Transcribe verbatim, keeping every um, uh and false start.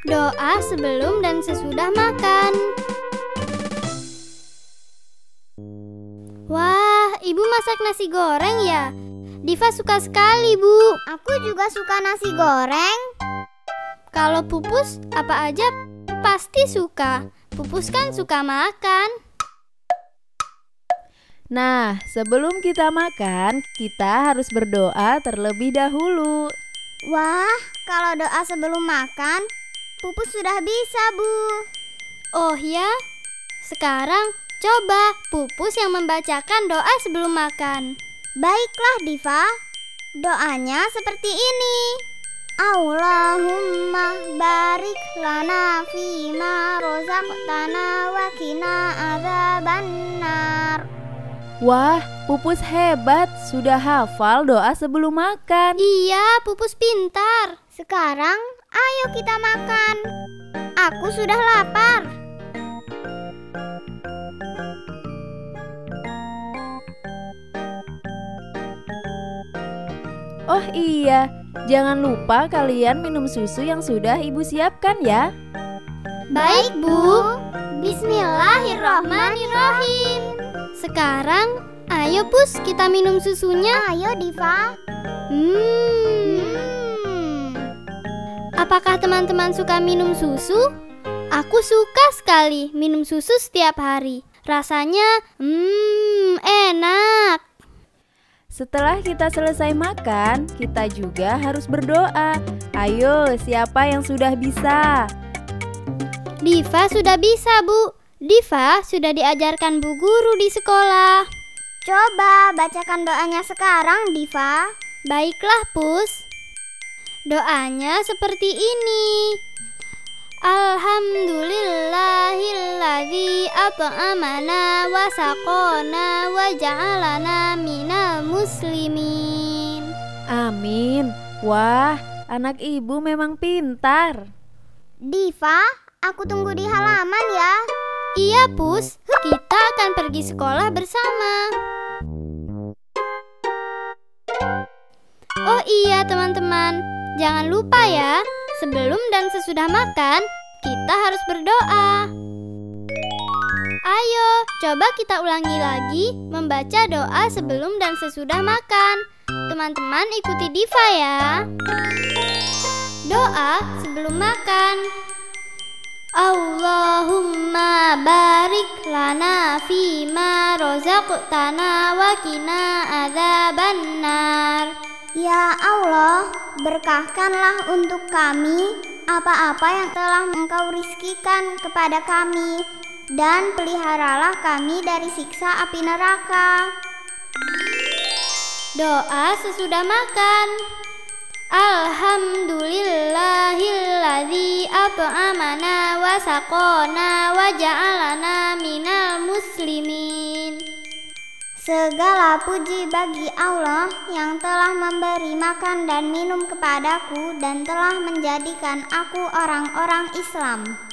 Doa sebelum dan sesudah makan. Wah, Ibu masak nasi goreng ya? Diva suka sekali, Bu. Aku juga suka nasi goreng. Kalau Pupus, apa aja pasti suka. Pupus kan suka makan. Nah, sebelum kita makan, kita harus berdoa terlebih dahulu. Wah, kalau doa sebelum makan, Pupus sudah bisa, Bu. Oh ya? Sekarang coba Pupus yang membacakan doa sebelum makan. Baiklah, Diva. Doanya seperti ini. Allahumma barik lana fima rozaqtana wa qina adzabannar. Wah, Pupus hebat, sudah hafal doa sebelum makan. Iya, Pupus pintar. Sekarang ayo kita makan. Aku sudah lapar. Oh iya, jangan lupa kalian minum susu yang sudah Ibu siapkan ya. Baik, Bu. Bismillahirrahmanirrahim. Sekarang, ayo Pus, kita minum susunya. Ayo, Diva. Hmm. Apakah teman-teman suka minum susu? Aku suka sekali minum susu setiap hari. Rasanya, hmm, enak. Setelah kita selesai makan, kita juga harus berdoa. Ayo, siapa yang sudah bisa? Diva sudah bisa, Bu. Diva sudah diajarkan Bu Guru di sekolah. Coba bacakan doanya sekarang, Diva. Baiklah, Pus. Doanya seperti ini. Alhamdulillahilladzi at'amana wa saqana wa ja'alana minal muslimin. Amin. Wah, anak Ibu memang pintar. Diva, aku tunggu di halaman ya. Iya, Pus. Kita akan pergi sekolah bersama. Oh iya, teman-teman. Jangan lupa ya. Sebelum dan sesudah makan, kita harus berdoa. Ayo, coba kita ulangi lagi membaca doa sebelum dan sesudah makan. Teman-teman ikuti Diva ya. Doa sebelum makan. Allahumma barik lana fima rozaqtana wa qina adzabannar. Ya Allah, berkahkanlah untuk kami apa-apa yang telah Engkau rizkikan kepada kami, dan peliharalah kami dari siksa api neraka. Doa sesudah makan. Alhamdulillahilladzi at'amana wa saqana wa ja'alana minal muslimin. Segala puji bagi Allah yang telah memberi makan dan minum kepadaku dan telah menjadikan aku orang-orang Islam.